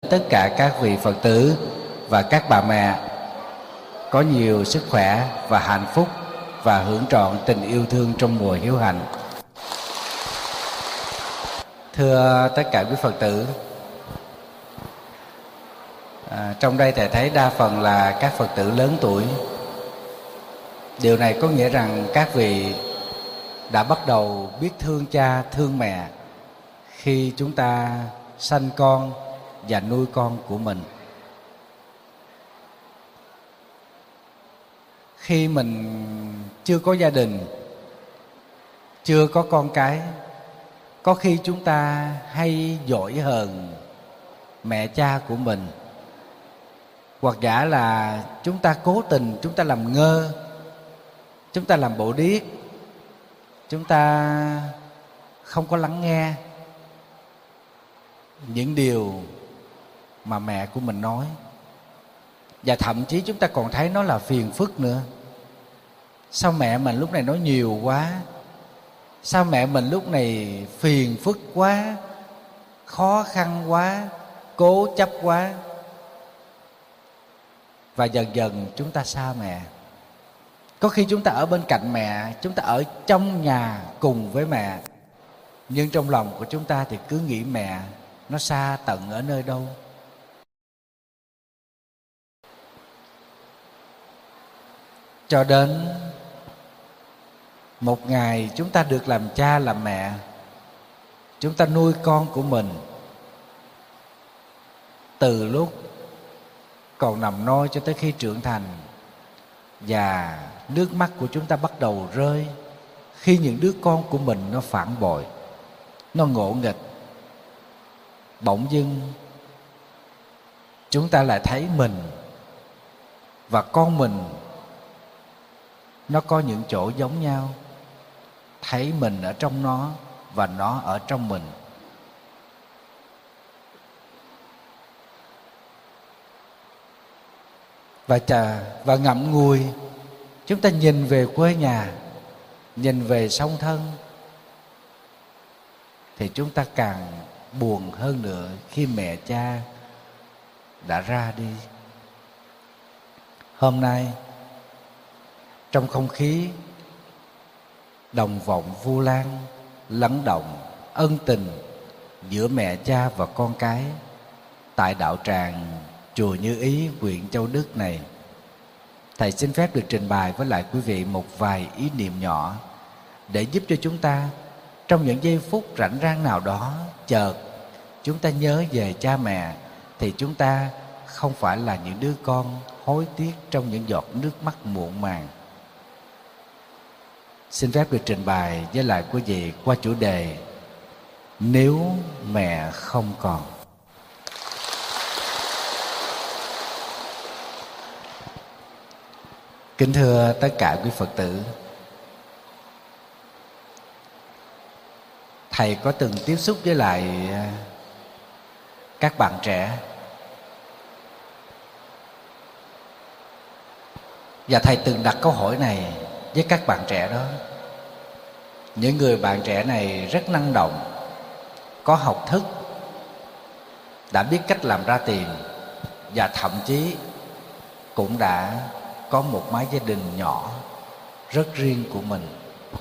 tất cả các vị Phật tử và các bà mẹ có nhiều sức khỏe và hạnh phúc và hưởng trọn tình yêu thương trong mùa hiếu hạnh. Thưa tất cả quý Phật tử, trong đây thầy thấy đa phần là các Phật tử lớn tuổi. Điều này có nghĩa rằng các vị đã bắt đầu biết thương cha, thương mẹ khi chúng ta sanh con và nuôi con của mình. Khi mình chưa có gia đình, chưa có con cái, có khi chúng ta hay dỗi hờn mẹ cha của mình, hoặc giả là chúng ta cố tình, chúng ta làm ngơ, chúng ta làm bộ điếc, chúng ta không có lắng nghe những điều mà mẹ của mình nói. Và thậm chí chúng ta còn thấy nó là phiền phức nữa. Sao mẹ mình lúc này nói nhiều quá? Sao mẹ mình lúc này phiền phức quá, khó khăn quá, cố chấp quá? Và dần dần chúng ta xa mẹ. Có khi chúng ta ở bên cạnh mẹ, chúng ta ở trong nhà cùng với mẹ, nhưng trong lòng của chúng ta thì cứ nghĩ mẹ nó xa tận ở nơi đâu. Cho đến một ngày chúng ta được làm cha làm mẹ, chúng ta nuôi con của mình từ lúc còn nằm nôi cho tới khi trưởng thành, và nước mắt của chúng ta bắt đầu rơi khi những đứa con của mình nó phản bội, nó ngỗ nghịch. Bỗng dưng chúng ta lại thấy mình và con mình nó có những chỗ giống nhau, thấy mình ở trong nó và nó ở trong mình. Và ngậm ngùi chúng ta nhìn về quê nhà, nhìn về song thân, thì chúng ta càng buồn hơn nữa khi mẹ cha đã ra đi. Hôm nay trong không khí đồng vọng Vu Lan lắng động ân tình giữa mẹ cha và con cái, tại đạo tràng chùa Như Ý, huyện Châu Đức này, thầy xin phép được trình bày với lại quý vị một vài ý niệm nhỏ để giúp cho chúng ta trong những giây phút rảnh rang nào đó chợt chúng ta nhớ về cha mẹ, thì chúng ta không phải là những đứa con hối tiếc trong những giọt nước mắt muộn màng. Xin phép được trình bày với lại quý vị qua chủ đề Nếu mẹ không còn. Kính thưa tất cả quý Phật tử, thầy có từng tiếp xúc với lại các bạn trẻ, và thầy từng đặt câu hỏi này với các bạn trẻ đó. Những người bạn trẻ này rất năng động, có học thức, đã biết cách làm ra tiền, và thậm chí cũng đã có một mái gia đình nhỏ rất riêng của mình.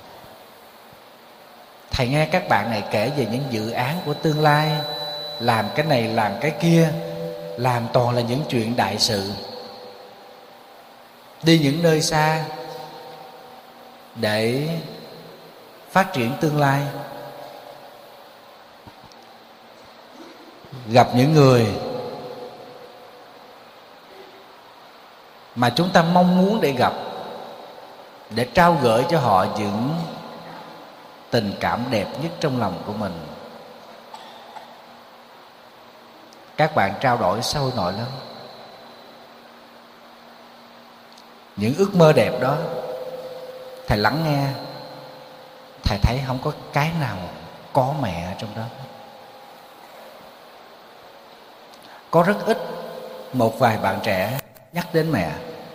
Thầy nghe các bạn này kể về những dự án của tương lai, làm cái này làm cái kia, làm toàn là những chuyện đại sự, đi những nơi xa để phát triển tương lai, gặp những người mà chúng ta mong muốn để gặp, để trao gửi cho họ những tình cảm đẹp nhất trong lòng của mình. Các bạn trao đổi sôi nổi lắm. Những ước mơ đẹp đó, thầy lắng nghe, thầy thấy không có cái nào có mẹ ở trong đó. Có rất ít một vài bạn trẻ nhắc đến mẹ,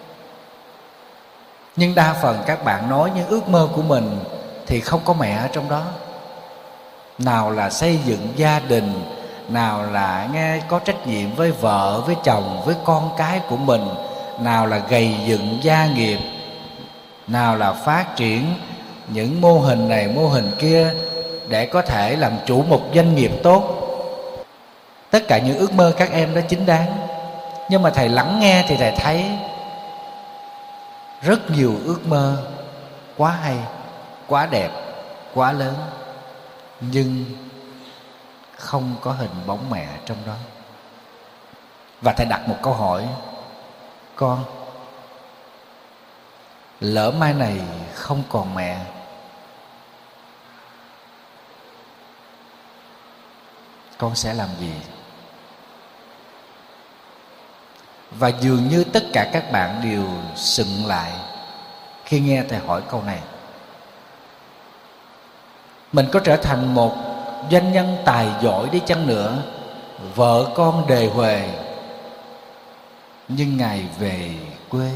nhưng đa phần các bạn nói những ước mơ của mình thì không có mẹ ở trong đó. Nào là xây dựng gia đình, nào là nghe có trách nhiệm với vợ, với chồng, với con cái của mình, nào là gầy dựng gia nghiệp, nào là phát triển những mô hình này mô hình kia để có thể làm chủ một doanh nghiệp tốt. Tất cả những ước mơ các em đó chính đáng, nhưng mà thầy lắng nghe thì thầy thấy rất nhiều ước mơ quá hay, quá đẹp, quá lớn, nhưng không có hình bóng mẹ trong đó. Và thầy đặt một câu hỏi: con, lỡ mai này không còn mẹ, con sẽ làm gì? Và dường như tất cả các bạn đều sững lại khi nghe thầy hỏi câu này. Mình có trở thành một doanh nhân tài giỏi đi chăng nữa, vợ con đề huề, nhưng ngày về quê,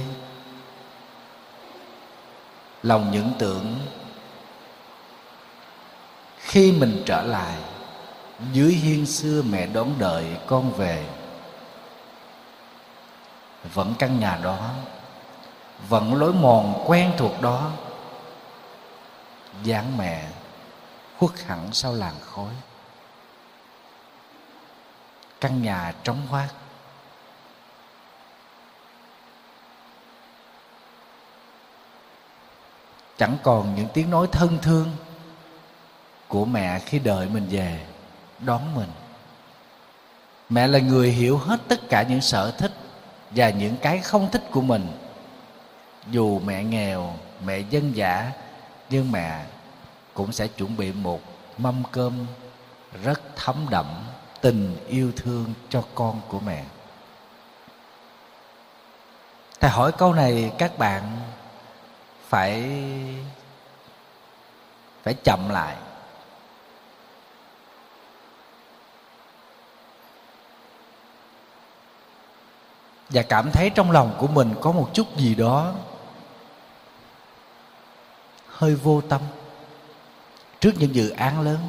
lòng những tưởng khi mình trở lại, dưới hiên xưa mẹ đón đợi con về. Vẫn căn nhà đó, vẫn lối mòn quen thuộc đó, dáng mẹ khuất hẳn sau làn khói. Căn nhà trống hoác, chẳng còn những tiếng nói thân thương của mẹ khi đợi mình về đón mình. Mẹ là người hiểu hết tất cả những sở thích và những cái không thích của mình. Dù mẹ nghèo, mẹ dân dã, nhưng mẹ cũng sẽ chuẩn bị một mâm cơm rất thấm đậm tình yêu thương cho con của mẹ. Thầy hỏi câu này các bạn phải chậm lại. Và cảm thấy trong lòng của mình có một chút gì đó hơi vô tâm trước những dự án lớn.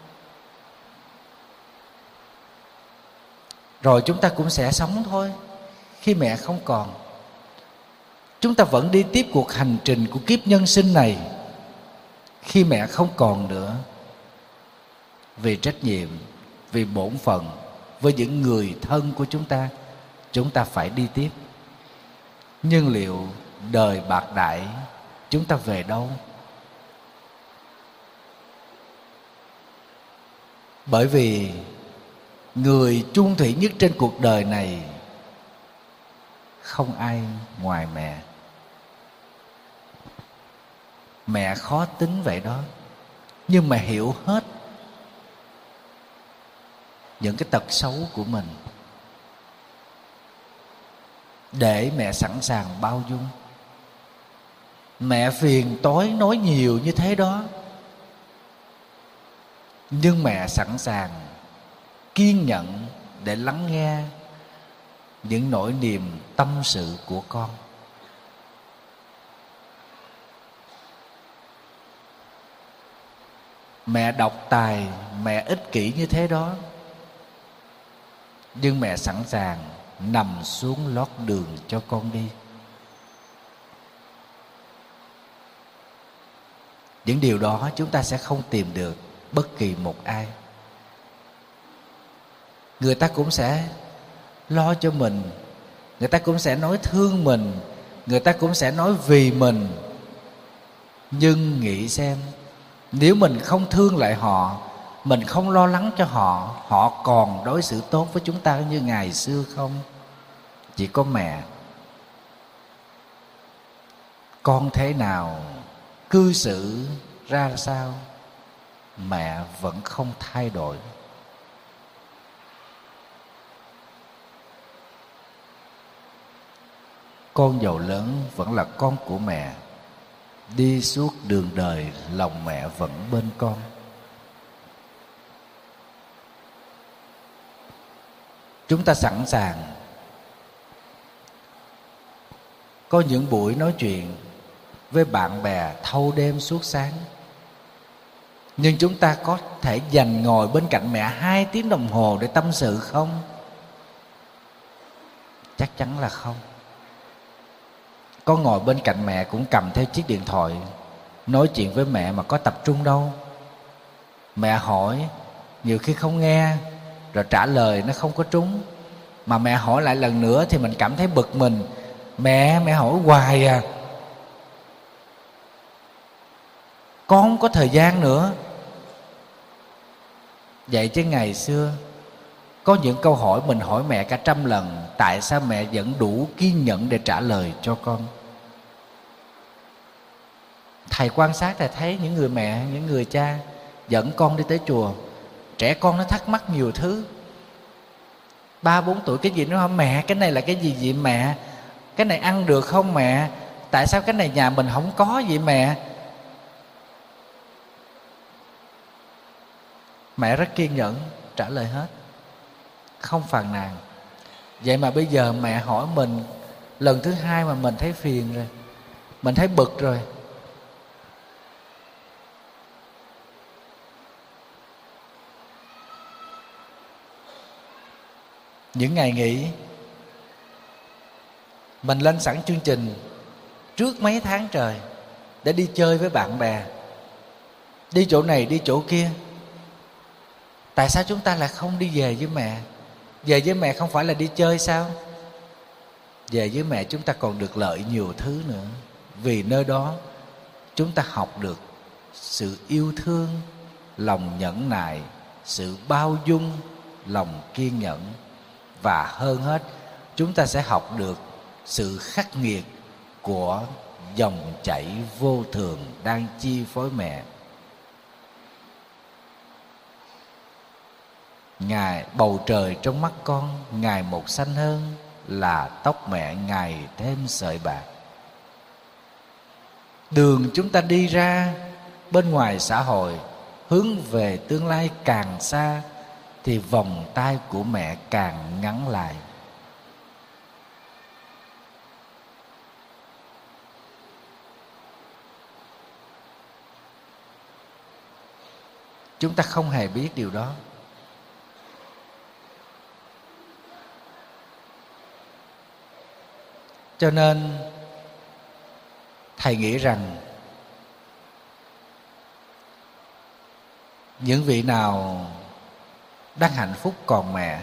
Rồi chúng ta cũng sẽ sống thôi. Khi mẹ không còn, chúng ta vẫn đi tiếp cuộc hành trình của kiếp nhân sinh này. Khi mẹ không còn nữa, vì trách nhiệm, vì bổn phận với những người thân của chúng ta phải đi tiếp. Nhưng liệu đời bạc đại, chúng ta về đâu? Bởi vì người chung thủy nhất trên cuộc đời này không ai ngoài mẹ. Mẹ khó tính vậy đó, nhưng mà hiểu hết những cái tật xấu của mình, để mẹ sẵn sàng bao dung. Mẹ phiền tối nói nhiều như thế đó, nhưng mẹ sẵn sàng kiên nhẫn để lắng nghe những nỗi niềm tâm sự của con. Mẹ độc tài, mẹ ích kỷ như thế đó, nhưng mẹ sẵn sàng nằm xuống lót đường cho con đi. Những điều đó chúng ta sẽ không tìm được bất kỳ một ai. Người ta cũng sẽ lo cho mình, người ta cũng sẽ nói thương mình, người ta cũng sẽ nói vì mình. Nhưng nghĩ xem, nếu mình không thương lại họ, mình không lo lắng cho họ, họ còn đối xử tốt với chúng ta như ngày xưa không? Chỉ có mẹ. Con thế nào, cư xử ra sao, mẹ vẫn không thay đổi. Con giàu lớn vẫn là con của mẹ. Đi suốt đường đời, lòng mẹ vẫn bên con. Chúng ta sẵn sàng có những buổi nói chuyện với bạn bè thâu đêm suốt sáng, Nhưng chúng ta có thể dành ngồi bên cạnh mẹ 2 tiếng đồng hồ để tâm sự không? Chắc chắn là không. Có ngồi bên cạnh mẹ cũng cầm theo chiếc điện thoại nói chuyện với mẹ mà có tập trung đâu. Mẹ hỏi nhiều khi không nghe, rồi trả lời nó không có trúng, mà mẹ hỏi lại lần nữa thì mình cảm thấy bực mình. Mẹ hỏi hoài à, con không có thời gian nữa. Vậy chứ ngày xưa có những câu hỏi mình hỏi mẹ cả 100 lần, tại sao mẹ vẫn đủ kiên nhẫn để trả lời cho con? Thầy quan sát thầy thấy những người mẹ, những người cha dẫn con đi tới chùa, trẻ con nó thắc mắc nhiều thứ. 3-4 tuổi cái gì nó hỏi mẹ cái này là cái gì vậy mẹ? Cái này ăn được không mẹ? Tại sao cái này nhà mình không có vậy mẹ? Mẹ rất kiên nhẫn trả lời hết, không phàn nàn. Vậy mà bây giờ mẹ hỏi mình lần thứ 2 mà mình thấy phiền rồi, mình thấy bực rồi. Những ngày nghỉ mình lên sẵn chương trình trước mấy tháng trời để đi chơi với bạn bè, đi chỗ này đi chỗ kia. Tại sao chúng ta lại không đi về với mẹ? Về với mẹ không phải là đi chơi sao? Về với mẹ chúng ta còn được lợi nhiều thứ nữa. Vì nơi đó chúng ta học được sự yêu thương, lòng nhẫn nại, sự bao dung, lòng kiên nhẫn. Và hơn hết, chúng ta sẽ học được sự khắc nghiệt của dòng chảy vô thường đang chi phối mẹ. Ngày bầu trời trong mắt con ngày một xanh hơn là tóc mẹ ngày thêm sợi bạc. Đường chúng ta đi ra bên ngoài xã hội hướng về tương lai càng xa thì vòng tay của mẹ càng ngắn lại. Chúng ta không hề biết điều đó. Cho nên thầy nghĩ rằng những vị nào đang hạnh phúc còn mẹ,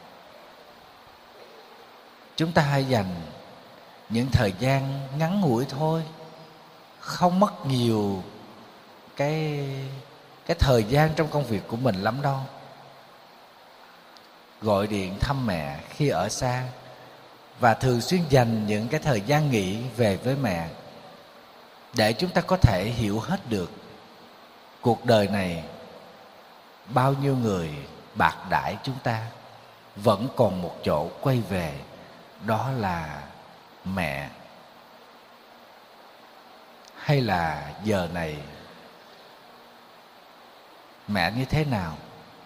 chúng ta hãy dành những thời gian ngắn ngủi thôi, không mất nhiều cái thời gian trong công việc của mình lắm đâu. Gọi điện thăm mẹ khi ở xa, và thường xuyên dành những cái thời gian nghỉ về với mẹ, để chúng ta có thể hiểu hết được cuộc đời này bao nhiêu người bạc đãi chúng ta, vẫn còn một chỗ quay về, đó là mẹ. Hay là giờ này mẹ như thế nào?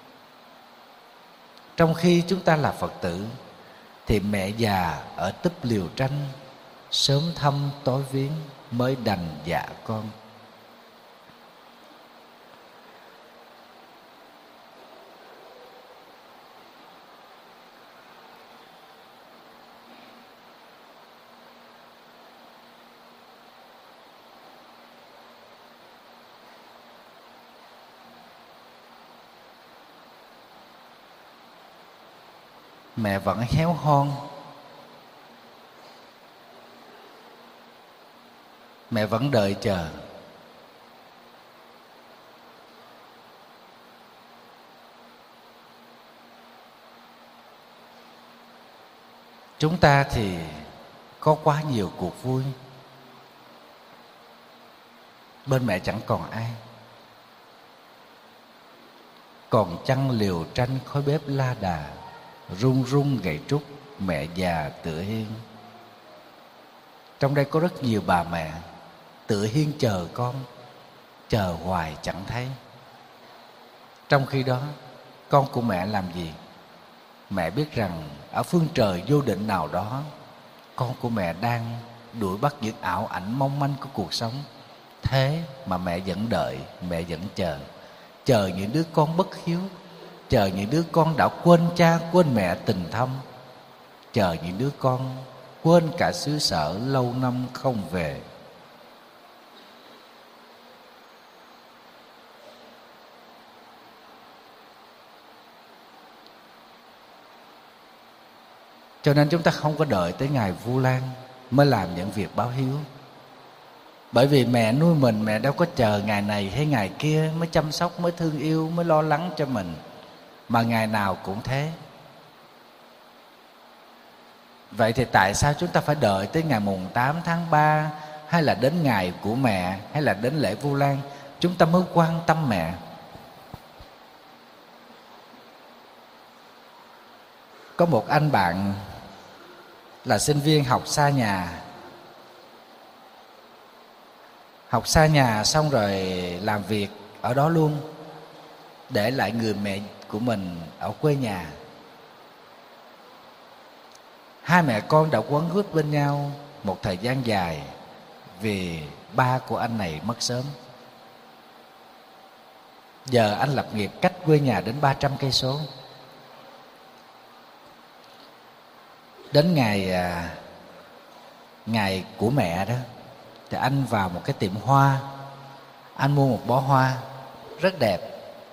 Trong khi chúng ta là Phật tử thì mẹ già ở túp liều tranh, sớm thăm tối viếng mới đành dạ con. Mẹ vẫn héo hon, mẹ vẫn đợi chờ. Chúng ta thì có quá nhiều cuộc vui, bên mẹ chẳng còn ai. Còn chăn liều tranh khói bếp la đà, run run gậy trúc mẹ già tựa hiên. Trong đây có rất nhiều bà mẹ tựa hiên chờ con, chờ hoài chẳng thấy. Trong khi đó con của mẹ làm gì? Mẹ biết rằng ở phương trời vô định nào đó, con của mẹ đang đuổi bắt những ảo ảnh mong manh của cuộc sống. Thế mà mẹ vẫn đợi, mẹ vẫn chờ. chờ những đứa con bất hiếu, chờ những đứa con đã quên cha quên mẹ tình thâm, chờ những đứa con quên cả xứ sở lâu năm không về. Cho nên chúng ta không có đợi tới ngày Vu Lan mới làm những việc báo hiếu. Bởi vì mẹ nuôi mình, mẹ đâu có chờ ngày này hay ngày kia mới chăm sóc, mới thương yêu, mới lo lắng cho mình, mà ngày nào cũng thế. Vậy thì tại sao chúng ta phải đợi tới ngày mùng 8 tháng 3, hay là đến ngày của mẹ, hay là đến lễ Vu Lan chúng ta mới quan tâm mẹ? Có một anh bạn là sinh viên học xa nhà. Học xa nhà xong rồi làm việc ở đó luôn, để lại người mẹ của mình ở quê nhà. Hai mẹ con đã quấn quýt bên nhau một thời gian dài vì ba của anh này mất sớm. Giờ anh lập nghiệp cách quê nhà đến 300 cây số. Đến ngày của mẹ đó thì anh vào một cái tiệm hoa, anh mua một bó hoa rất đẹp,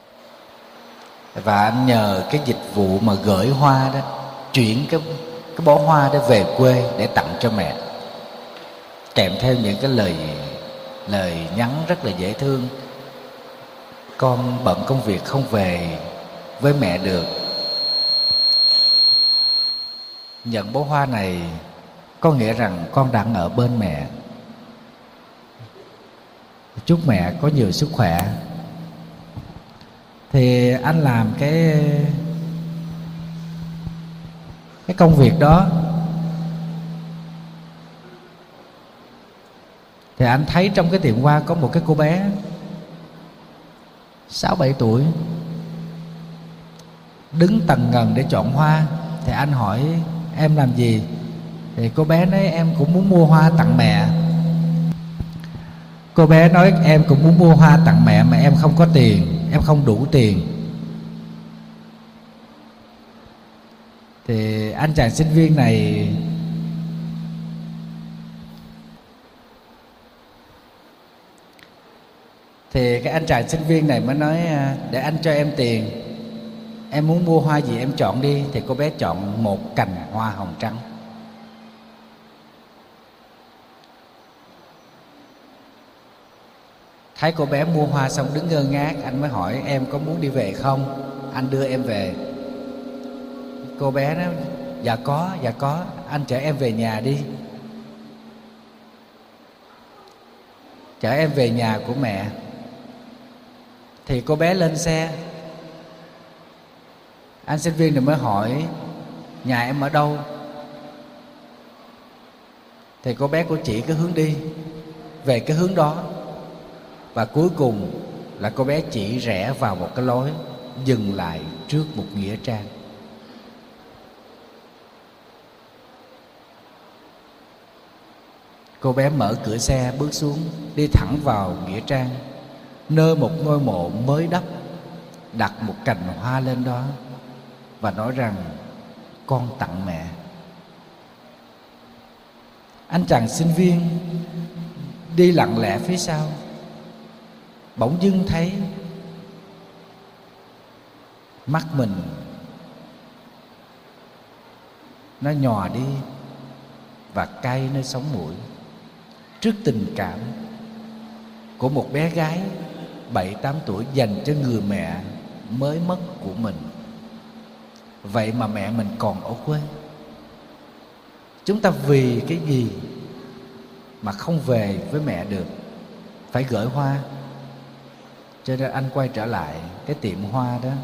và anh nhờ cái dịch vụ mà gửi hoa đó chuyển cái bó hoa đó về quê để tặng cho mẹ, kèm theo những cái lời nhắn rất là dễ thương. Con bận công việc không về với mẹ được, nhận bó hoa này có nghĩa rằng con đang ở bên mẹ. Chúc mẹ có nhiều sức khỏe. Thì anh làm cái công việc đó, thì anh thấy trong cái tiệm hoa có một cái cô bé 6-7 tuổi đứng tần ngần để chọn hoa. Thì anh hỏi em làm gì, thì cô bé nói em cũng muốn mua hoa tặng mẹ. Cô bé nói em cũng muốn mua hoa tặng mẹ mà em không có tiền, em không đủ tiền. Thì anh chàng sinh viên này mới nói để anh cho em tiền, em muốn mua hoa gì em chọn đi. Thì cô bé chọn một cành hoa hồng trắng. Thấy cô bé mua hoa xong đứng ngơ ngác, anh mới hỏi em có muốn đi về không, anh đưa em về. Cô bé nói dạ có, anh chở em về nhà đi, chở em về nhà của mẹ. Thì cô bé lên xe. Anh sinh viên này mới hỏi nhà em ở đâu. Thì cô bé cô chỉ cái hướng đi về cái hướng đó, và cuối cùng là cô bé chỉ rẽ vào một cái lối dừng lại trước một nghĩa trang. Cô bé mở cửa xe bước xuống, đi thẳng vào nghĩa trang, nơi một ngôi mộ mới đắp, đặt một cành hoa lên đó và nói rằng con tặng mẹ. Anh chàng sinh viên đi lặng lẽ phía sau, bỗng dưng thấy mắt mình nó nhòa đi và cay nơi sống mũi trước tình cảm của một bé gái 7-8 tuổi dành cho người mẹ mới mất của mình. Vậy mà mẹ mình còn ở quê. Chúng ta vì cái gì mà không về với mẹ được, phải gửi hoa. Cho nên anh quay trở lại cái tiệm hoa đó,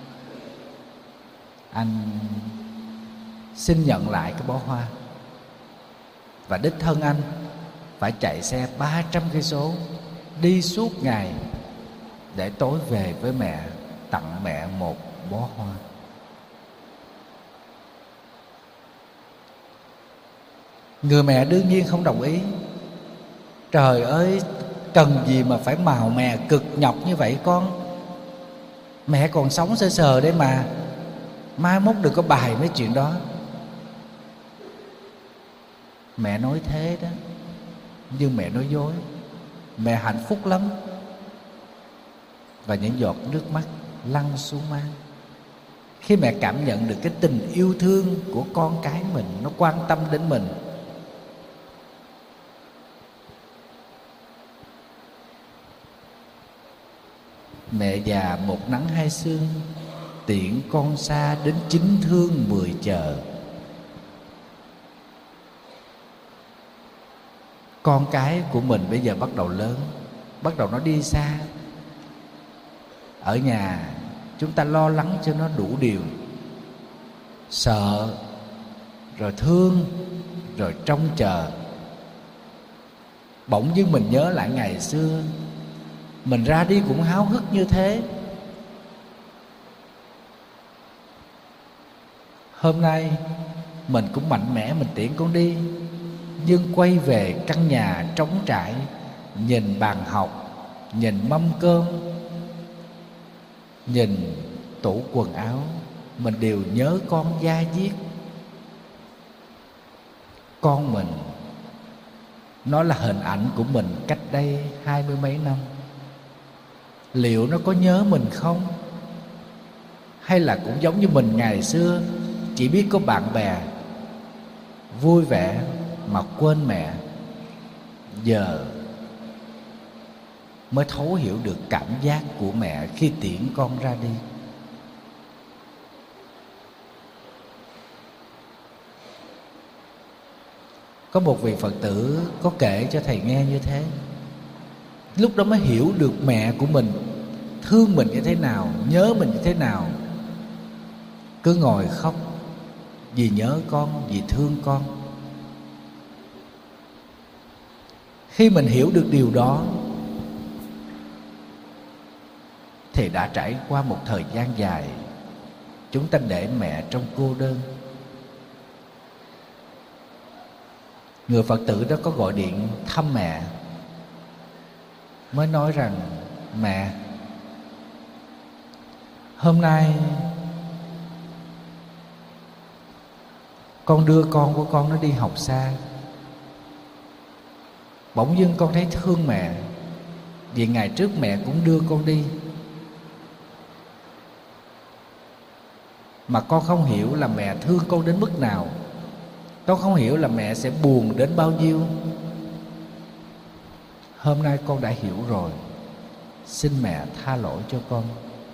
anh xin nhận lại cái bó hoa. Và đích thân anh phải chạy xe 300 cây số đi suốt ngày để tối về với mẹ, tặng mẹ một bó hoa. Người mẹ đương nhiên không đồng ý. Trời ơi, cần gì mà phải màu mè cực nhọc như vậy con? Mẹ còn sống sơ sờ đấy mà, mai mốt đừng có bài mấy chuyện đó. Mẹ nói thế đó, nhưng mẹ nói dối. Mẹ hạnh phúc lắm. Và những giọt nước mắt lăn xuống má khi mẹ cảm nhận được cái tình yêu thương của con cái mình, nó quan tâm đến mình. Mẹ già một nắng hai sương, tiễn con xa đến 9 thương 10 chờ. Con cái của mình bây giờ bắt đầu lớn, bắt đầu nó đi xa. Ở nhà chúng ta lo lắng cho nó đủ điều, sợ, rồi thương, rồi trông chờ. Bỗng dưng mình nhớ lại ngày xưa, mình ra đi cũng háo hức như thế. Hôm nay mình cũng mạnh mẽ mình tiễn con đi, nhưng quay về căn nhà trống trải, nhìn bàn học, nhìn mâm cơm, nhìn tủ quần áo, mình đều nhớ con da diết. Con mình, nó là hình ảnh của mình cách đây 20 mấy năm. Liệu nó có nhớ mình không? Hay là cũng giống như mình ngày xưa, chỉ biết có bạn bè, vui vẻ mà quên mẹ. Giờ mới thấu hiểu được cảm giác của mẹ khi tiễn con ra đi. Có một vị Phật tử có kể cho thầy nghe như thế. Lúc đó mới hiểu được mẹ của mình thương mình như thế nào, nhớ mình như thế nào. Cứ ngồi khóc vì nhớ con, vì thương con. Khi mình hiểu được điều đó thì đã trải qua một thời gian dài chúng ta để mẹ trong cô đơn. Người Phật tử đó có gọi điện thăm mẹ, mới nói rằng: mẹ, hôm nay con đưa con của con nó đi học xa. Bỗng dưng con thấy thương mẹ, vì ngày trước mẹ cũng đưa con đi, mà con không hiểu là mẹ thương con đến mức nào. Con không hiểu là mẹ sẽ buồn đến bao nhiêu. Hôm nay con đã hiểu rồi, xin mẹ tha lỗi cho con.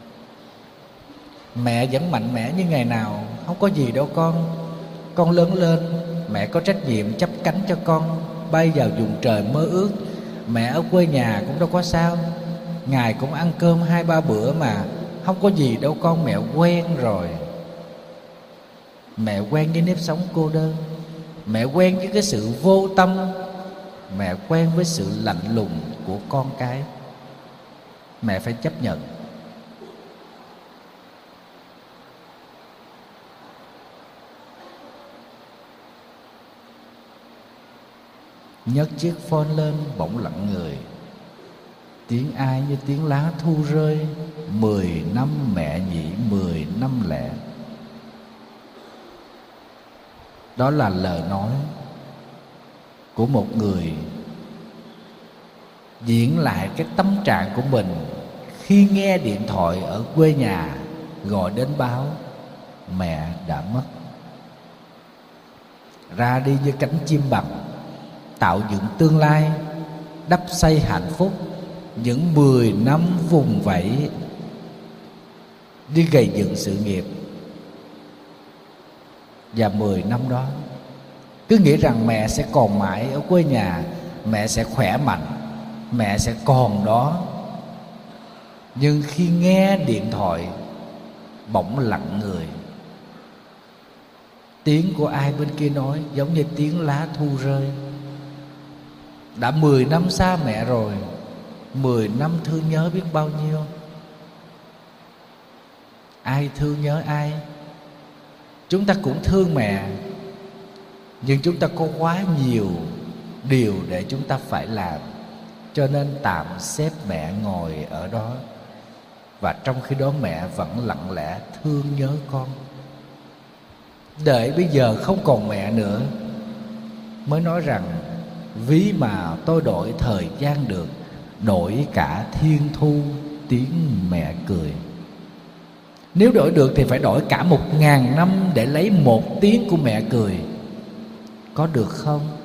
Mẹ vẫn mạnh mẽ như ngày nào, không có gì đâu con. Con lớn lên, mẹ có trách nhiệm chắp cánh cho con bay vào vùng trời mơ ước. Mẹ ở quê nhà cũng đâu có sao, ngày cũng ăn cơm 2-3 bữa mà, không có gì đâu con. Mẹ quen rồi. Mẹ quen với nếp sống cô đơn, mẹ quen với cái sự vô tâm, mẹ quen với sự lạnh lùng của con cái. Mẹ phải chấp nhận. Nhấc chiếc phone lên bỗng lặng người. Tiếng ai như tiếng lá thu rơi. 10 năm mẹ nhỉ, 10 năm lẻ. Đó là lời nói của một người diễn lại cái tâm trạng của mình khi nghe điện thoại ở quê nhà gọi đến báo mẹ đã mất. Ra đi như cánh chim bằng, tạo dựng tương lai, đắp xây hạnh phúc. Những 10 năm vùng vẫy đi gầy dựng sự nghiệp. Và 10 năm đó cứ nghĩ rằng mẹ sẽ còn mãi ở quê nhà, mẹ sẽ khỏe mạnh, mẹ sẽ còn đó. Nhưng khi nghe điện thoại bỗng lặng người. Tiếng của ai bên kia nói giống như tiếng lá thu rơi. Đã 10 năm xa mẹ rồi, 10 năm thương nhớ biết bao nhiêu. Ai thương nhớ ai? Chúng ta cũng thương mẹ, nhưng chúng ta có quá nhiều điều để chúng ta phải làm, cho nên tạm xếp mẹ ngồi ở đó. và trong khi đó mẹ vẫn lặng lẽ thương nhớ con. Đợi bây giờ không còn mẹ nữa mới nói rằng ví mà tôi đổi thời gian được, đổi cả thiên thu tiếng mẹ cười. Nếu đổi được thì phải đổi cả 1000 năm để lấy một tiếng của mẹ cười. Có được không?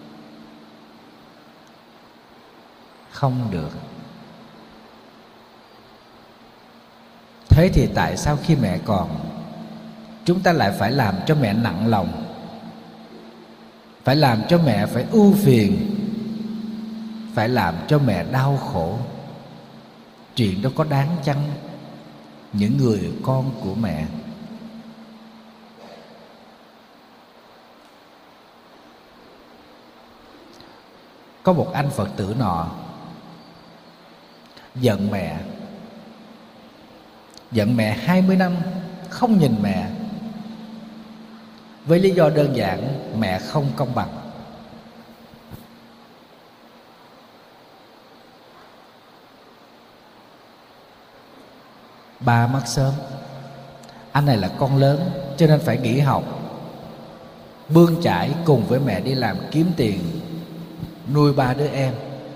Không được. Thế thì tại sao khi mẹ còn, chúng ta lại phải làm cho mẹ nặng lòng, phải làm cho mẹ phải ưu phiền, phải làm cho mẹ đau khổ? Chuyện đó có đáng chăng? Những người con của mẹ. Có một anh Phật tử nọ giận mẹ 20 năm, không nhìn mẹ, với lý do đơn giản mẹ không công bằng. Ba mất sớm, anh này là con lớn cho nên phải nghỉ học, bươn chải cùng với mẹ đi làm kiếm tiền nuôi 3 đứa em.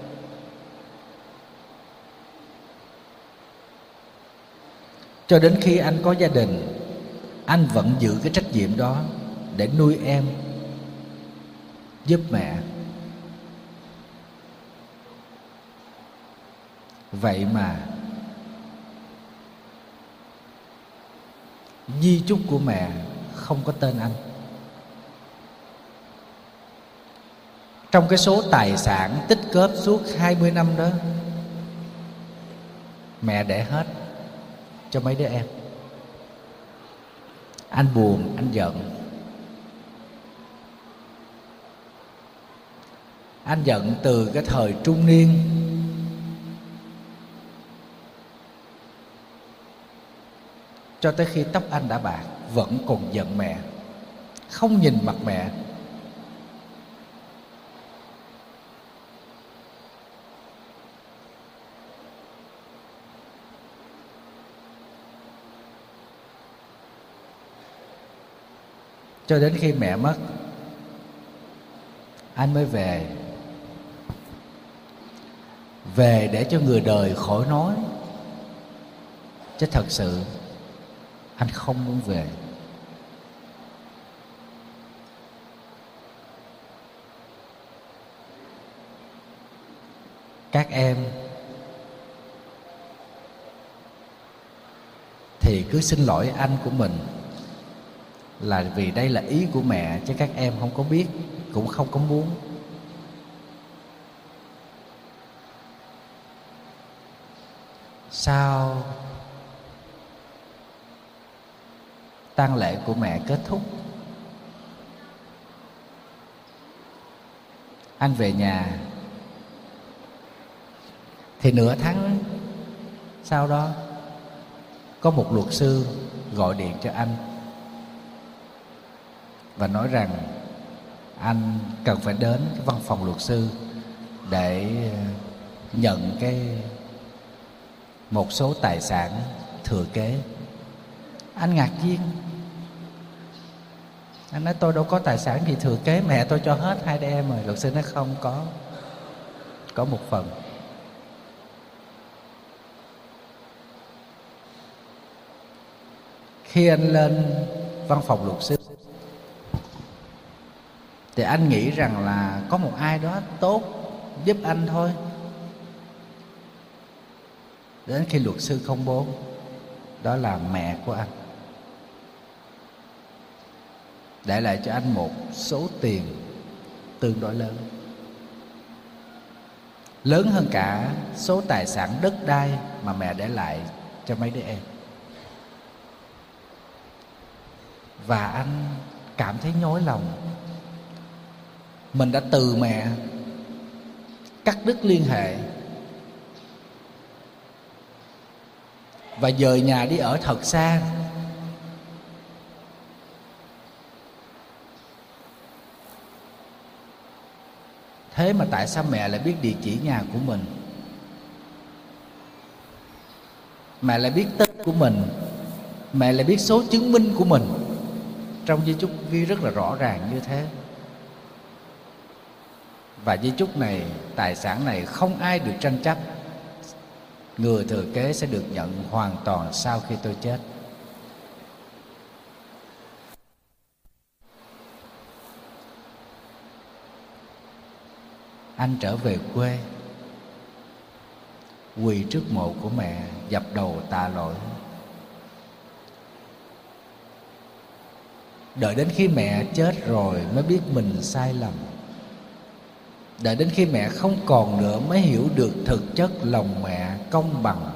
Cho đến khi anh có gia đình, anh vẫn giữ cái trách nhiệm đó để nuôi em, giúp mẹ. Vậy mà di chúc của mẹ không có tên anh. Trong cái số tài sản tích góp suốt 20 năm đó, mẹ để hết cho mấy đứa em. Anh buồn, anh giận. Anh giận từ cái thời trung niên cho tới khi tóc anh đã bạc, vẫn còn giận mẹ, không nhìn mặt mẹ. Cho đến khi mẹ mất, anh mới về để cho người đời khỏi nói. Chứ thật sự anh không muốn về. Các em thì cứ xin lỗi anh của mình, là vì đây là ý của mẹ, chứ các em không có biết, cũng không có muốn. Sau tang lễ của mẹ kết thúc, anh về nhà thì nửa tháng sau đó có một luật sư gọi điện cho anh và nói rằng anh cần phải đến cái văn phòng luật sư để nhận một số tài sản thừa kế. Anh ngạc nhiên. Anh nói tôi đâu có tài sản gì thừa kế, mẹ tôi cho hết 2 đứa em rồi. Luật sư nói không có một phần. Khi anh lên văn phòng luật sư thì anh nghĩ rằng là có một ai đó tốt giúp anh thôi. Đến khi luật sư công bố đó là mẹ của anh, để lại cho anh một số tiền tương đối lớn, lớn hơn cả số tài sản đất đai mà mẹ để lại cho mấy đứa em. Và anh cảm thấy nhói lòng. Mình đã từ mẹ cắt đứt liên hệ và dời nhà đi ở thật xa. Thế mà tại sao mẹ lại biết địa chỉ nhà của mình? Mẹ lại biết tên của mình, mẹ lại biết số chứng minh của mình. Trong di chúc ghi rất là rõ ràng như thế. Và di chúc này, tài sản này không ai được tranh chấp. Người thừa kế sẽ được nhận hoàn toàn sau khi tôi chết. Anh trở về quê, quỳ trước mộ của mẹ, dập đầu tạ lỗi. Đợi đến khi mẹ chết rồi mới biết mình sai lầm. Đợi đến khi mẹ không còn nữa mới hiểu được thực chất lòng mẹ công bằng.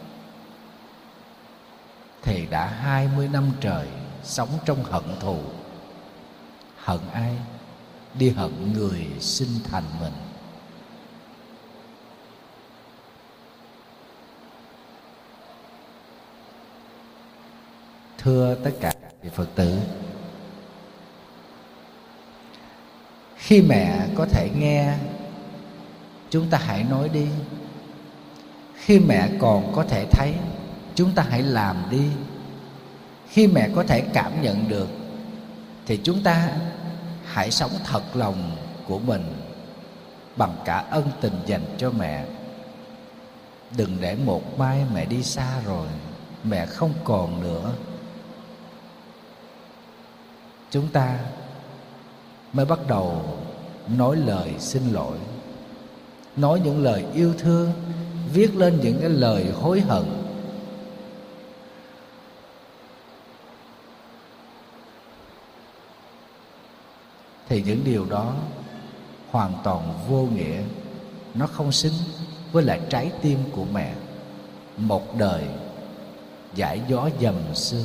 Thì đã 20 năm trời sống trong hận thù. Hận ai? Đi hận người sinh thành mình. Thưa tất cả vị Phật tử, khi mẹ có thể nghe, chúng ta hãy nói đi. Khi mẹ còn có thể thấy, chúng ta hãy làm đi. Khi mẹ có thể cảm nhận được, thì chúng ta hãy sống thật lòng của mình bằng cả ân tình dành cho mẹ. Đừng để một mai mẹ đi xa rồi, mẹ không còn nữa, chúng ta mới bắt đầu nói lời xin lỗi, nói những lời yêu thương, viết lên những cái lời hối hận. Thì những điều đó hoàn toàn vô nghĩa. Nó không xứng với lại trái tim của mẹ. Một đời dải gió dầm sương.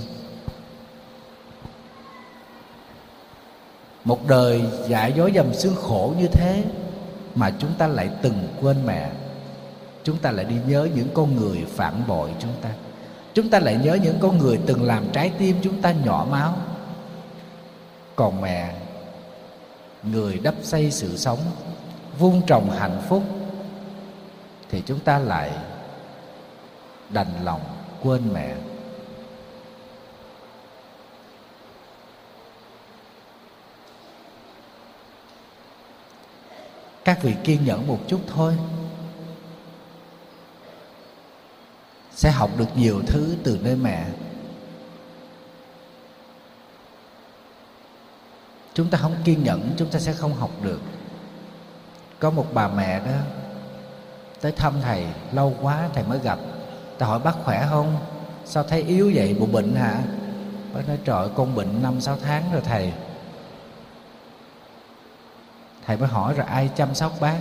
Một đời dải gió dầm sương khổ như thế mà chúng ta lại từng quên mẹ. Chúng ta lại đi nhớ những con người phản bội chúng ta. Chúng ta lại nhớ những con người từng làm trái tim chúng ta nhỏ máu. Còn mẹ, người đắp xây sự sống, vun trồng hạnh phúc, thì chúng ta lại đành lòng quên mẹ. Các vị kiên nhẫn một chút thôi, sẽ học được nhiều thứ từ nơi mẹ. Chúng ta không kiên nhẫn, chúng ta sẽ không học được. Có một bà mẹ đó tới thăm thầy, lâu quá thầy mới gặp. Ta hỏi bác khỏe không? Sao thấy yếu vậy, bộ bệnh hả? Bác nói trời ơi, con bệnh 5-6 tháng rồi thầy. Thầy mới hỏi rồi ai chăm sóc bác?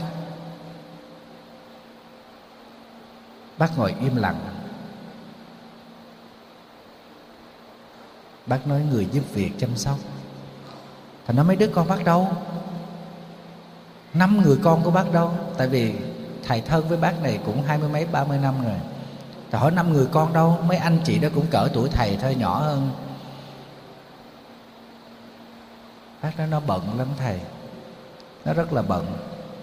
Bác ngồi im lặng. Bác nói người giúp việc chăm sóc. Thầy nói mấy đứa con bác đâu? 5 người con của bác đâu? Tại vì thầy thân với bác này cũng 20 mấy 30 năm rồi. Thầy hỏi 5 người con đâu? Mấy anh chị đó cũng cỡ tuổi thầy thôi, nhỏ hơn. Bác nói nó bận lắm thầy, nó rất là bận.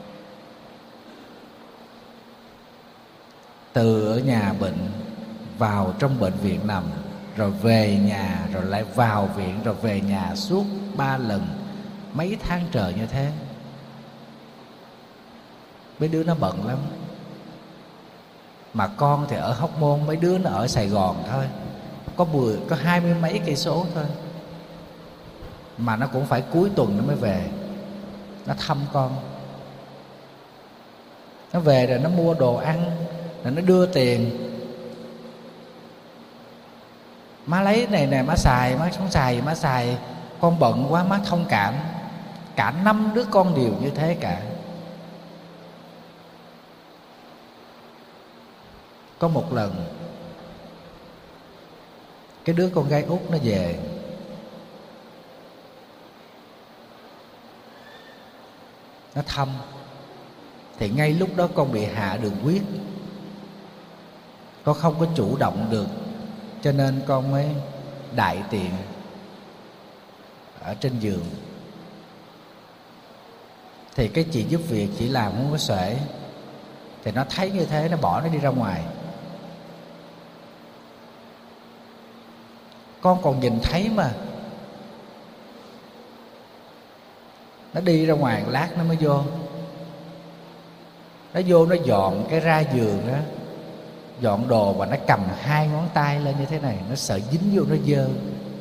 Từ ở nhà bệnh, vào trong bệnh viện nằm, rồi về nhà, rồi lại vào viện, rồi về nhà suốt 3 lần, mấy tháng trời như thế. Mấy đứa nó bận lắm. Mà con thì ở Hóc Môn, mấy đứa nó ở Sài Gòn thôi, có 20 mấy cây số thôi. Mà nó cũng phải cuối tuần nó mới về, nó thăm con. Nó về rồi nó mua đồ ăn, rồi nó đưa tiền. Má lấy này nè, má xài, má không xài, má xài. Con bận quá, má thông cảm. Cả 5 đứa con đều như thế cả. Có một lần, cái đứa con gái út nó về, nó thăm. Thì ngay lúc đó con bị hạ đường huyết, con không có chủ động được, cho nên con mới đại tiện ở trên giường. Thì cái chị giúp việc chỉ làm không có xuể, thì nó thấy như thế, nó bỏ nó đi ra ngoài. Con còn nhìn thấy mà. Nó đi ra ngoài lát nó mới vô. Nó vô nó dọn cái ra giường đó, dọn đồ, và nó cầm 2 ngón tay lên như thế này. Nó sợ dính vô nó dơ.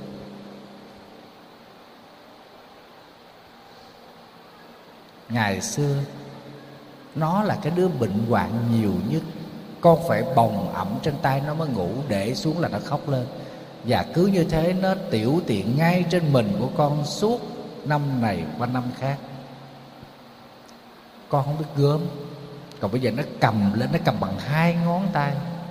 Ngày xưa nó là cái đứa bệnh hoạn nhiều nhất. Con phải bồng ẵm trên tay nó mới ngủ, để xuống là nó khóc lên. Và cứ như thế nó tiểu tiện ngay trên mình của con suốt năm này qua năm khác. Con không biết gớm. Còn bây giờ nó cầm lên, nó cầm bằng 2 ngón tay.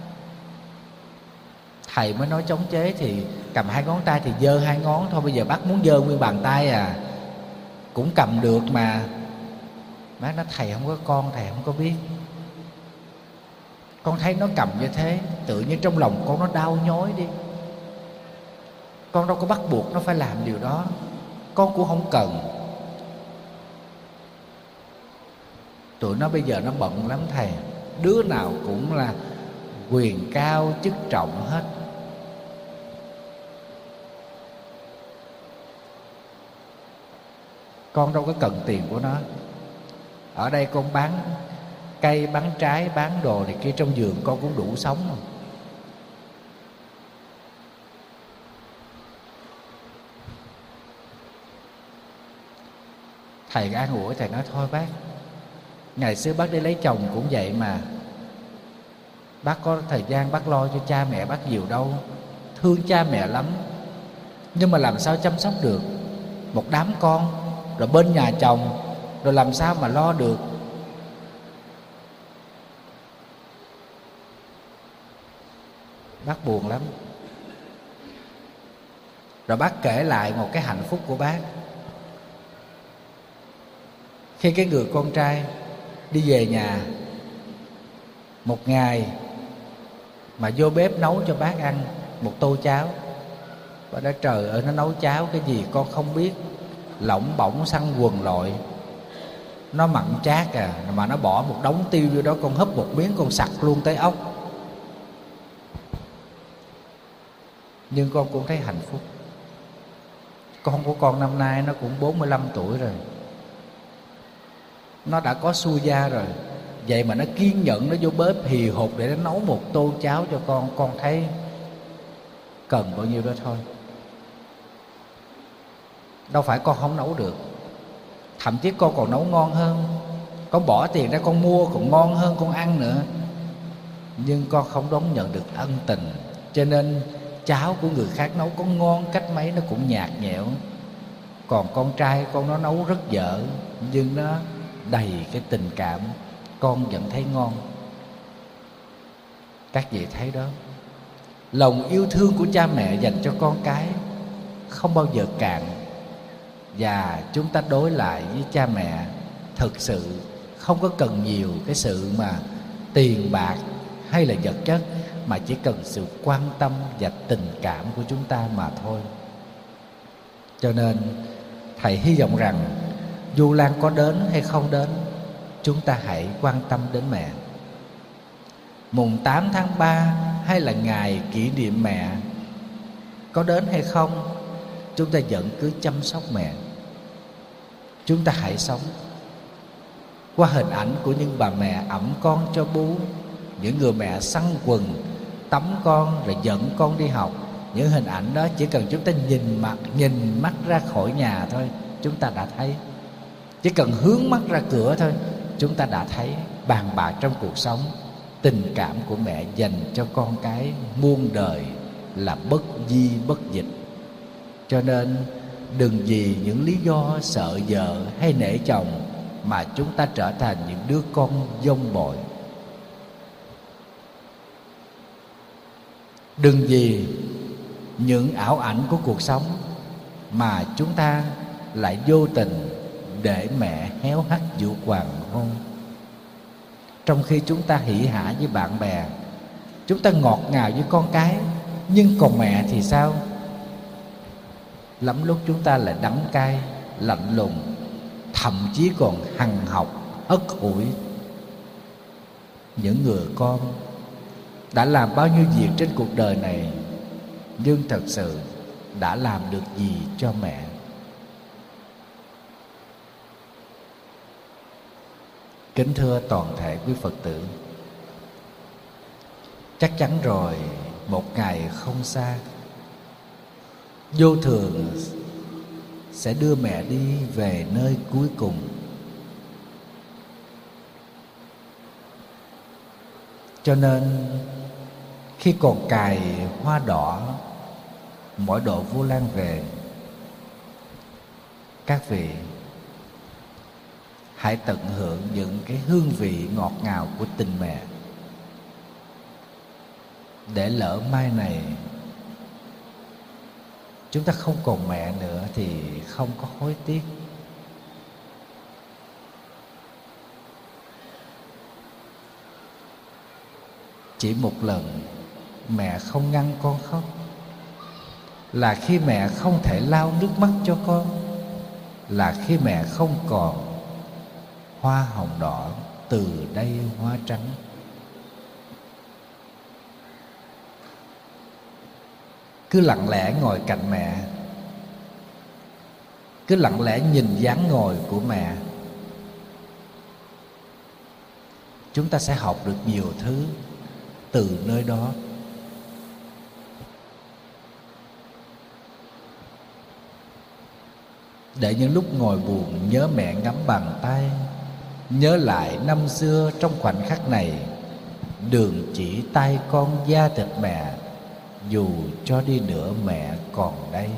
Thầy mới nói chống chế thì cầm 2 ngón tay thì giơ 2 ngón thôi. Bây giờ bác muốn giơ nguyên bàn tay à, cũng cầm được mà. Bác nói thầy không có con, thầy không có biết. Con thấy nó cầm như thế, tự nhiên trong lòng con nó đau nhói đi. Con đâu có bắt buộc nó phải làm điều đó. Con cũng không cần. Tụi nó bây giờ nó bận lắm thầy. Đứa nào cũng là quyền cao chức trọng hết. Con đâu có cần tiền của nó. Ở đây con bán cây, bán trái, bán đồ này kia trong vườn, con cũng đủ sống rồi. Thầy an ủi, thầy nói thôi bác, ngày xưa bác đi lấy chồng cũng vậy mà. Bác có thời gian bác lo cho cha mẹ bác nhiều đâu. Thương cha mẹ lắm. Nhưng mà làm sao chăm sóc được một đám con, rồi bên nhà chồng, rồi làm sao mà lo được. Bác buồn lắm. Rồi bác kể lại một cái hạnh phúc của bác. Khi cái người con trai đi về nhà một ngày mà vô bếp nấu cho bác ăn một tô cháo. Và nói trời ơi, nó nấu cháo cái gì con không biết, lỏng bỏng xăng quần lội, nó mặn chát à, mà nó bỏ một đống tiêu vô đó, con húp một miếng con sặc luôn tới ốc. Nhưng con cũng thấy hạnh phúc. Con của con năm nay nó cũng 45 tuổi rồi. Nó đã có xui da rồi. Vậy mà nó kiên nhẫn, nó vô bếp hì hục để nó nấu một tô cháo cho con. Con thấy cần bao nhiêu đó thôi. Đâu phải con không nấu được. Thậm chí con còn nấu ngon hơn. Con bỏ tiền ra con mua còn ngon hơn con ăn nữa. Nhưng con không đón nhận được ân tình. Cho nên cháo của người khác nấu có ngon cách mấy nó cũng nhạt nhẽo. Còn con trai con nó nấu rất dở, nhưng nó đầy cái tình cảm, con vẫn thấy ngon. Các vị thấy đó, lòng yêu thương của cha mẹ dành cho con cái không bao giờ cạn. Và chúng ta đối lại với cha mẹ, thực sự không có cần nhiều cái sự mà tiền bạc hay là vật chất, mà chỉ cần sự quan tâm và tình cảm của chúng ta mà thôi. Cho nên thầy hy vọng rằng Vu Lan có đến hay không đến, chúng ta hãy quan tâm đến mẹ. Mùng 8 tháng 3 hay là ngày kỷ niệm mẹ, có đến hay không, chúng ta vẫn cứ chăm sóc mẹ. Chúng ta hãy sống qua hình ảnh của những bà mẹ ẵm con cho bú, những người mẹ săn quần tắm con rồi dẫn con đi học. Những hình ảnh đó chỉ cần chúng ta nhìn mắt ra khỏi nhà thôi, chúng ta đã thấy. Chỉ cần hướng mắt ra cửa thôi, chúng ta đã thấy bàn bạc trong cuộc sống. Tình cảm của mẹ dành cho con cái muôn đời là bất di bất dịch. Cho nên đừng vì những lý do sợ vợ hay nể chồng mà chúng ta trở thành những đứa con vong bội. Đừng vì những ảo ảnh của cuộc sống mà chúng ta lại vô tình để mẹ héo hắt vụ hoàng hôn. Trong khi chúng ta hỉ hả với bạn bè, chúng ta ngọt ngào với con cái, nhưng còn mẹ thì sao? Lắm lúc chúng ta lại đắng cay, lạnh lùng, thậm chí còn hằn học, ất ủi. Những người con đã làm bao nhiêu việc trên cuộc đời này, nhưng thật sự đã làm được gì cho mẹ. Kính thưa toàn thể quý Phật tử, chắc chắn rồi, một ngày không xa, vô thường sẽ đưa mẹ đi về nơi cuối cùng. Cho nên khi còn cài hoa đỏ mỗi độ Vu Lan về, các vị hãy tận hưởng những cái hương vị ngọt ngào của tình mẹ, để lỡ mai này chúng ta không còn mẹ nữa thì không có hối tiếc. Chỉ một lần mẹ không ngăn con khóc là khi mẹ không thể lau nước mắt cho con, là khi mẹ không còn hoa hồng đỏ từ đây hoa trắng. Cứ lặng lẽ ngồi cạnh mẹ, cứ lặng lẽ nhìn dáng ngồi của mẹ, chúng ta sẽ học được nhiều thứ từ nơi đó. Để những lúc ngồi buồn nhớ mẹ ngắm bàn tay, nhớ lại năm xưa trong khoảnh khắc này, đường chỉ tay con da thịt mẹ, dù cho đi nữa mẹ còn đây.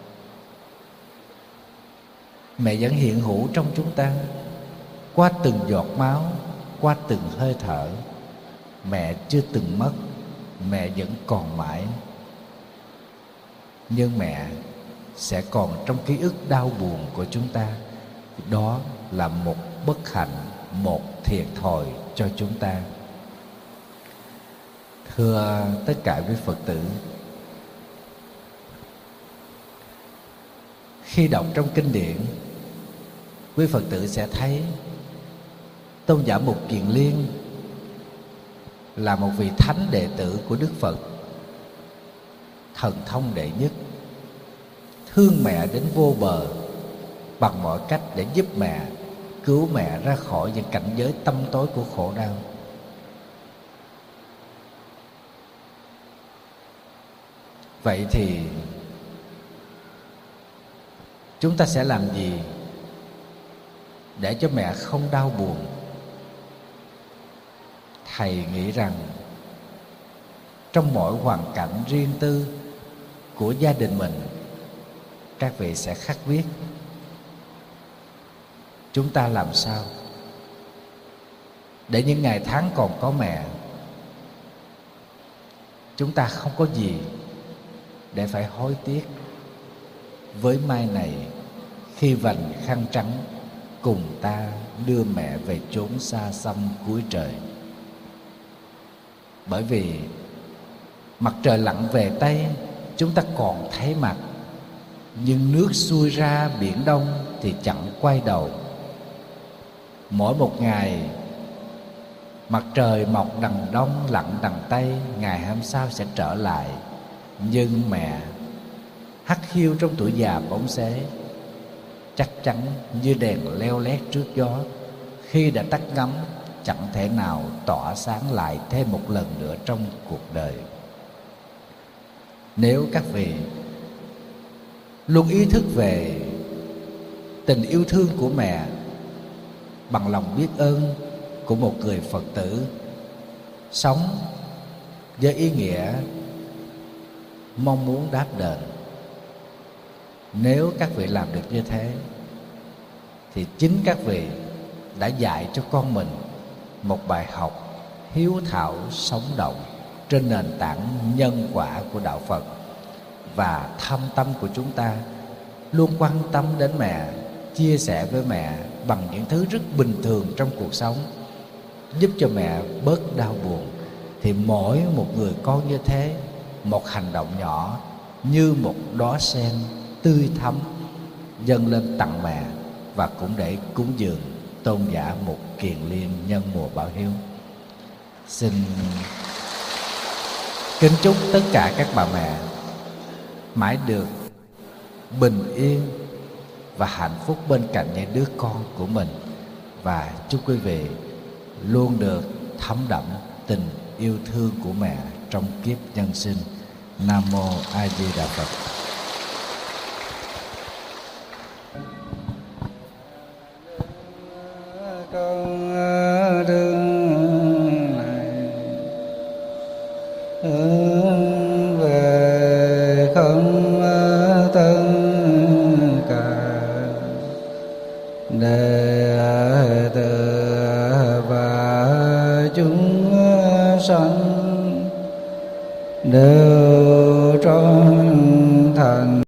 Mẹ vẫn hiện hữu trong chúng ta, qua từng giọt máu, qua từng hơi thở. Mẹ chưa từng mất, mẹ vẫn còn mãi. Nhưng mẹ sẽ còn trong ký ức đau buồn của chúng ta. Đó là một bất hạnh, một thiệt thòi cho chúng ta. Thưa tất cả quý Phật tử, khi đọc trong kinh điển, quý Phật tử sẽ thấy Tôn giả Mục Kiền Liên là một vị thánh đệ tử của Đức Phật, thần thông đệ nhất, thương mẹ đến vô bờ, bằng mọi cách để giúp mẹ, cứu mẹ ra khỏi những cảnh giới tăm tối của khổ đau. Vậy thì chúng ta sẽ làm gì để cho mẹ không đau buồn? Thầy nghĩ rằng trong mỗi hoàn cảnh riêng tư của gia đình mình, các vị sẽ khắc viết chúng ta làm sao để những ngày tháng còn có mẹ, chúng ta không có gì để phải hối tiếc. Với mai này, khi vành khăn trắng, cùng ta đưa mẹ về chốn xa xăm cuối trời. Bởi vì mặt trời lặn về Tây, chúng ta còn thấy mặt, nhưng nước xuôi ra biển Đông thì chẳng quay đầu. Mỗi một ngày, mặt trời mọc đằng Đông lặn đằng Tây, ngày hôm sau sẽ trở lại. Nhưng mẹ hắt hiu trong tuổi già bóng xế, chắc chắn như đèn leo lét trước gió, khi đã tắt ngấm chẳng thể nào tỏa sáng lại thêm một lần nữa trong cuộc đời. Nếu các vị luôn ý thức về tình yêu thương của mẹ bằng lòng biết ơn của một người Phật tử, sống với ý nghĩa mong muốn đáp đền, nếu các vị làm được như thế thì chính các vị đã dạy cho con mình một bài học hiếu thảo sống động trên nền tảng nhân quả của đạo Phật. Và thâm tâm của chúng ta luôn quan tâm đến mẹ, chia sẻ với mẹ bằng những thứ rất bình thường trong cuộc sống, giúp cho mẹ bớt đau buồn. Thì mỗi một người con như thế, một hành động nhỏ như một đóa sen tươi thắm dâng lên tặng mẹ, và cũng để cúng dường Tôn giả Mục Kiền Liên nhân mùa Bảo Hiếu. Xin kính chúc tất cả các bà mẹ mãi được bình yên và hạnh phúc bên cạnh những đứa con của mình. Và chúc quý vị luôn được thấm đẫm tình yêu thương của mẹ trong kiếp nhân sinh. Nam mô A Di Đà Phật. Con đường này hướng về không tất cả đệ tử và chúng sanh đều